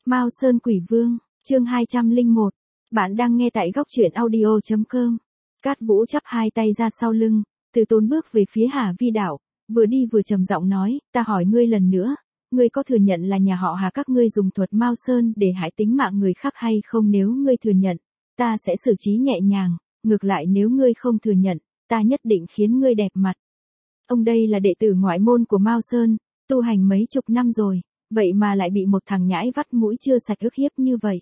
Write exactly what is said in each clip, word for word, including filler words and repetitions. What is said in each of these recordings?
Mao Sơn Quỷ Vương, chương hai trăm lẻ một. Bạn đang nghe tại góc truyện audio chấm com. Cát Vũ chắp hai tay ra sau lưng, từ tốn bước về phía Hà Vi Đạo, vừa đi vừa trầm giọng nói, ta hỏi ngươi lần nữa, ngươi có thừa nhận là nhà họ Hà các ngươi dùng thuật Mao Sơn để hại tính mạng người khác hay không? Nếu ngươi thừa nhận, ta sẽ xử trí nhẹ nhàng, ngược lại nếu ngươi không thừa nhận, ta nhất định khiến ngươi đẹp mặt. Ông đây là đệ tử ngoại môn của Mao Sơn, tu hành mấy chục năm rồi, vậy mà lại bị một thằng nhãi vắt mũi chưa sạch ức hiếp như vậy.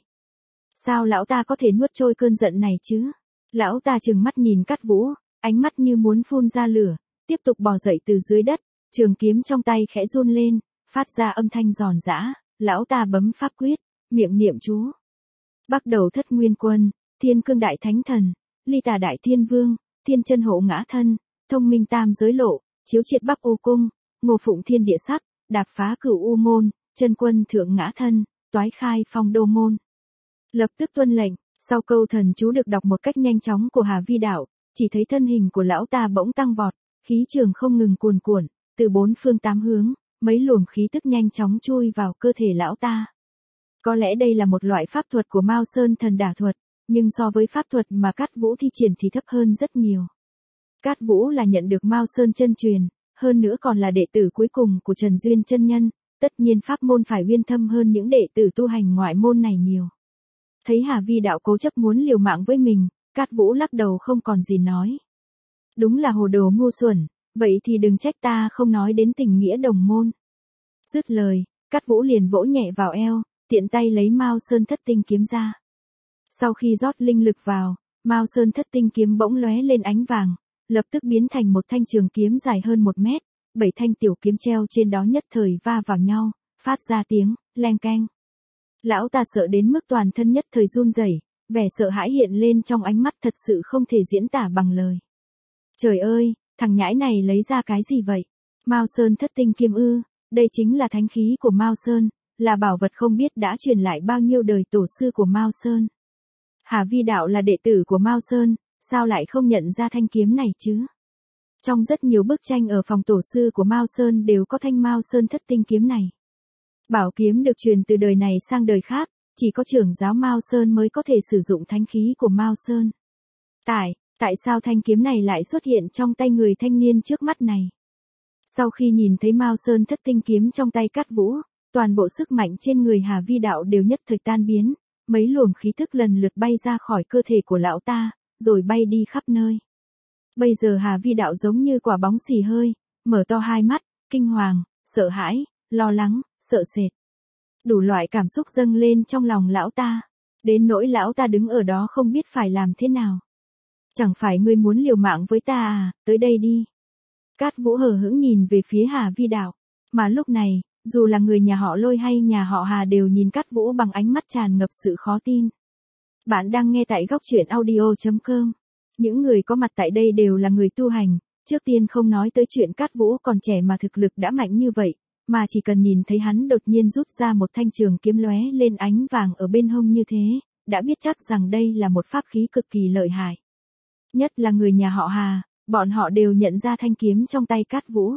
Sao lão ta có thể nuốt trôi cơn giận này chứ? Lão ta trừng mắt nhìn Cát Vũ, ánh mắt như muốn phun ra lửa, tiếp tục bò dậy từ dưới đất, trường kiếm trong tay khẽ run lên, phát ra âm thanh giòn giã, lão ta bấm pháp quyết, miệng niệm chú. Bắt đầu Thất Nguyên Quân, Thiên Cương Đại Thánh Thần, Ly Tà Đại Thiên Vương, Thiên Chân Hộ Ngã Thân, Thông Minh Tam Giới Lộ, Chiếu Triệt Bắc U Cung, Ngô Phụng Thiên Địa Sắc, Đạp Phá Cửu U Môn, Chân Quân Thượng Ngã Thân, Toái Khai Phong Đô Môn. Lập tức tuân lệnh, sau câu thần chú được đọc một cách nhanh chóng của Hà Vi Đạo, chỉ thấy thân hình của lão ta bỗng tăng vọt, khí trường không ngừng cuồn cuộn, từ bốn phương tám hướng, mấy luồng khí tức nhanh chóng chui vào cơ thể lão ta. Có lẽ đây là một loại pháp thuật của Mao Sơn Thần Đả Thuật, nhưng so với pháp thuật mà Cát Vũ thi triển thì thấp hơn rất nhiều. Cát Vũ là nhận được Mao Sơn chân truyền, hơn nữa còn là đệ tử cuối cùng của Trần Duyên chân nhân, tất nhiên pháp môn phải uyên thâm hơn những đệ tử tu hành ngoại môn này nhiều. Thấy Hà Vi Đạo cố chấp muốn liều mạng với mình, Cát Vũ lắc đầu không còn gì nói. Đúng là hồ đồ ngu xuẩn, vậy thì đừng trách ta không nói đến tình nghĩa đồng môn. Dứt lời, Cát Vũ liền vỗ nhẹ vào eo, tiện tay lấy Mao Sơn Thất Tinh kiếm ra. Sau khi rót linh lực vào, Mao Sơn Thất Tinh kiếm bỗng lóe lên ánh vàng, lập tức biến thành một thanh trường kiếm dài hơn một mét, bảy thanh tiểu kiếm treo trên đó nhất thời va vào nhau, phát ra tiếng leng keng. Lão ta sợ đến mức toàn thân nhất thời run rẩy, vẻ sợ hãi hiện lên trong ánh mắt thật sự không thể diễn tả bằng lời. Trời ơi, thằng nhãi này lấy ra cái gì vậy? Mao Sơn Thất Tinh kiếm ư? Đây chính là thánh khí của Mao Sơn, là bảo vật không biết đã truyền lại bao nhiêu đời tổ sư của Mao Sơn. Hà Vi Đạo là đệ tử của Mao Sơn, sao lại không nhận ra thanh kiếm này chứ? Trong rất nhiều bức tranh ở phòng tổ sư của Mao Sơn đều có thanh Mao Sơn Thất Tinh kiếm này. Bảo kiếm được truyền từ đời này sang đời khác, chỉ có trưởng giáo Mao Sơn mới có thể sử dụng thánh khí của Mao Sơn. Tại, tại sao thanh kiếm này lại xuất hiện trong tay người thanh niên trước mắt này? Sau khi nhìn thấy Mao Sơn Thất Tinh kiếm trong tay Cát Vũ, toàn bộ sức mạnh trên người Hà Vi Đạo đều nhất thời tan biến, mấy luồng khí tức lần lượt bay ra khỏi cơ thể của lão ta, rồi bay đi khắp nơi. Bây giờ Hà Vi Đạo giống như quả bóng xì hơi, mở to hai mắt, kinh hoàng, sợ hãi, lo lắng, sợ sệt. Đủ loại cảm xúc dâng lên trong lòng lão ta, đến nỗi lão ta đứng ở đó không biết phải làm thế nào. Chẳng phải ngươi muốn liều mạng với ta à, tới đây đi. Cát Vũ hờ hững nhìn về phía Hà Vi Đạo, mà lúc này, dù là người nhà họ Lôi hay nhà họ Hà đều nhìn Cát Vũ bằng ánh mắt tràn ngập sự khó tin. Bạn đang nghe tại góc truyện audio chấm com. Những người có mặt tại đây đều là người tu hành, trước tiên không nói tới chuyện Cát Vũ còn trẻ mà thực lực đã mạnh như vậy, mà chỉ cần nhìn thấy hắn đột nhiên rút ra một thanh trường kiếm lóe lên ánh vàng ở bên hông như thế, đã biết chắc rằng đây là một pháp khí cực kỳ lợi hại. Nhất là người nhà họ Hà, bọn họ đều nhận ra thanh kiếm trong tay Cát Vũ.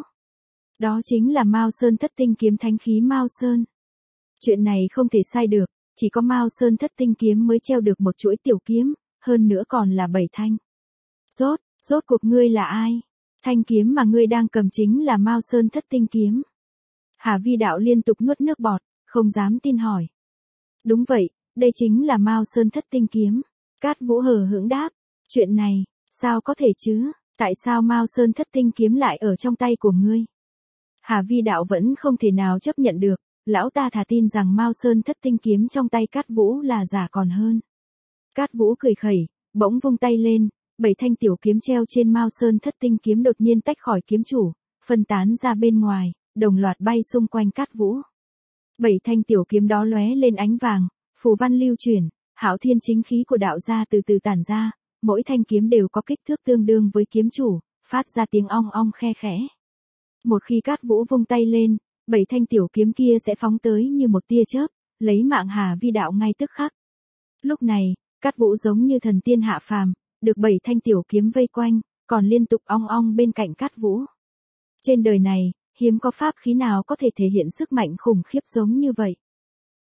Đó chính là Mao Sơn Thất Tinh kiếm thánh khí Mao Sơn. Chuyện này không thể sai được, chỉ có Mao Sơn Thất Tinh kiếm mới treo được một chuỗi tiểu kiếm, hơn nữa còn là bảy thanh. Rốt, rốt cuộc ngươi là ai? Thanh kiếm mà ngươi đang cầm chính là Mao Sơn Thất Tinh kiếm. Hà Vi Đạo liên tục nuốt nước bọt, không dám tin hỏi. Đúng vậy, đây chính là Mao Sơn Thất Tinh kiếm. Cát Vũ hờ hững đáp, chuyện này, sao có thể chứ, tại sao Mao Sơn Thất Tinh kiếm lại ở trong tay của ngươi? Hà Vi Đạo vẫn không thể nào chấp nhận được, lão ta thà tin rằng Mao Sơn Thất Tinh kiếm trong tay Cát Vũ là giả còn hơn. Cát Vũ cười khẩy, bỗng vung tay lên, bảy thanh tiểu kiếm treo trên Mao Sơn Thất Tinh kiếm đột nhiên tách khỏi kiếm chủ, phân tán ra bên ngoài, đồng loạt bay xung quanh Cát Vũ. Bảy thanh tiểu kiếm đó lóe lên ánh vàng, phù văn lưu chuyển, hạo thiên chính khí của đạo gia từ từ tản ra, mỗi thanh kiếm đều có kích thước tương đương với kiếm chủ, phát ra tiếng ong ong khe khẽ. Một khi Cát Vũ vung tay lên, bảy thanh tiểu kiếm kia sẽ phóng tới như một tia chớp, lấy mạng Hà Vi Đạo ngay tức khắc. Lúc này, Cát Vũ giống như thần tiên hạ phàm, được bảy thanh tiểu kiếm vây quanh, còn liên tục ong ong bên cạnh Cát Vũ. Trên đời này, hiếm có pháp khí nào có thể thể hiện sức mạnh khủng khiếp giống như vậy.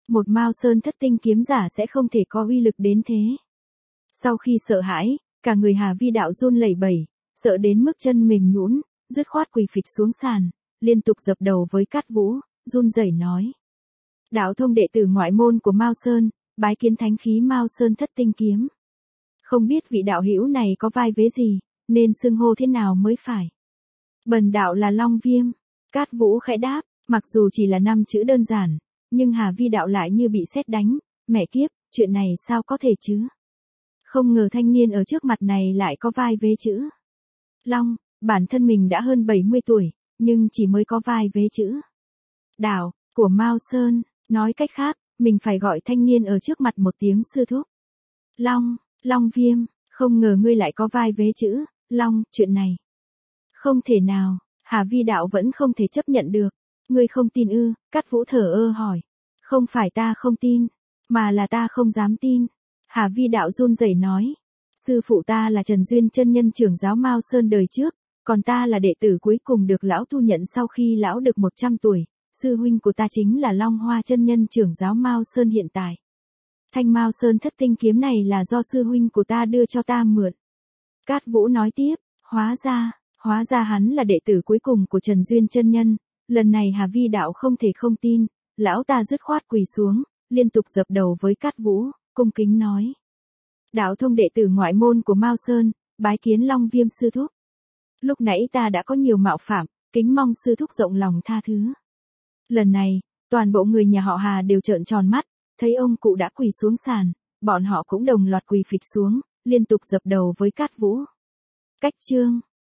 Một Mao Sơn thất tinh kiếm giả sẽ không thể có uy lực đến thế. Sau khi sợ hãi, cả người Hà Vi đạo run lẩy bẩy, sợ đến mức chân mềm nhũn, dứt khoát quỳ phịch xuống sàn, liên tục dập đầu với Cát Vũ, run rẩy nói: "Đạo thông đệ tử ngoại môn của Mao Sơn, bái kiến thánh khí Mao Sơn thất tinh kiếm. Không biết vị đạo hữu này có vai vế gì, nên xưng hô thế nào mới phải?" "Bần đạo là Long Viêm." Cát Vũ khẽ đáp, mặc dù chỉ là năm chữ đơn giản, nhưng Hà Vi đạo lại như bị sét đánh, mẹ kiếp, chuyện này sao có thể chứ? Không ngờ thanh niên ở trước mặt này lại có vai vế chữ Long, bản thân mình đã hơn bảy mươi tuổi, nhưng chỉ mới có vai vế chữ Đạo của Mao Sơn, nói cách khác, mình phải gọi thanh niên ở trước mặt một tiếng sư thúc. Long, Long Viêm, không ngờ ngươi lại có vai vế chữ Long, chuyện này không thể nào. Hà Vi đạo vẫn không thể chấp nhận được. Ngươi không tin ư? Cát Vũ thở ơ hỏi. Không phải ta không tin, mà là ta không dám tin. Hà Vi đạo run rẩy nói. Sư phụ ta là Trần Duyên chân nhân trưởng giáo Mao Sơn đời trước, còn ta là đệ tử cuối cùng được lão thu nhận sau khi lão được một trăm tuổi. Sư huynh của ta chính là Long Hoa chân nhân trưởng giáo Mao Sơn hiện tại. Thanh Mao Sơn thất tinh kiếm này là do sư huynh của ta đưa cho ta mượn. Cát Vũ nói tiếp, hóa ra, hóa ra hắn là đệ tử cuối cùng của Trần Duyên chân nhân. Lần này Hà Vi đạo không thể không tin, lão ta dứt khoát quỳ xuống, liên tục dập đầu với Cát Vũ, cung kính nói: "Đạo thông đệ tử ngoại môn của Mao Sơn, bái kiến Long Viêm sư thúc. Lúc nãy ta đã có nhiều mạo phạm, kính mong sư thúc rộng lòng tha thứ." Lần này, toàn bộ người nhà họ Hà đều trợn tròn mắt, thấy ông cụ đã quỳ xuống sàn, bọn họ cũng đồng loạt quỳ phịch xuống, liên tục dập đầu với Cát Vũ. Cách chương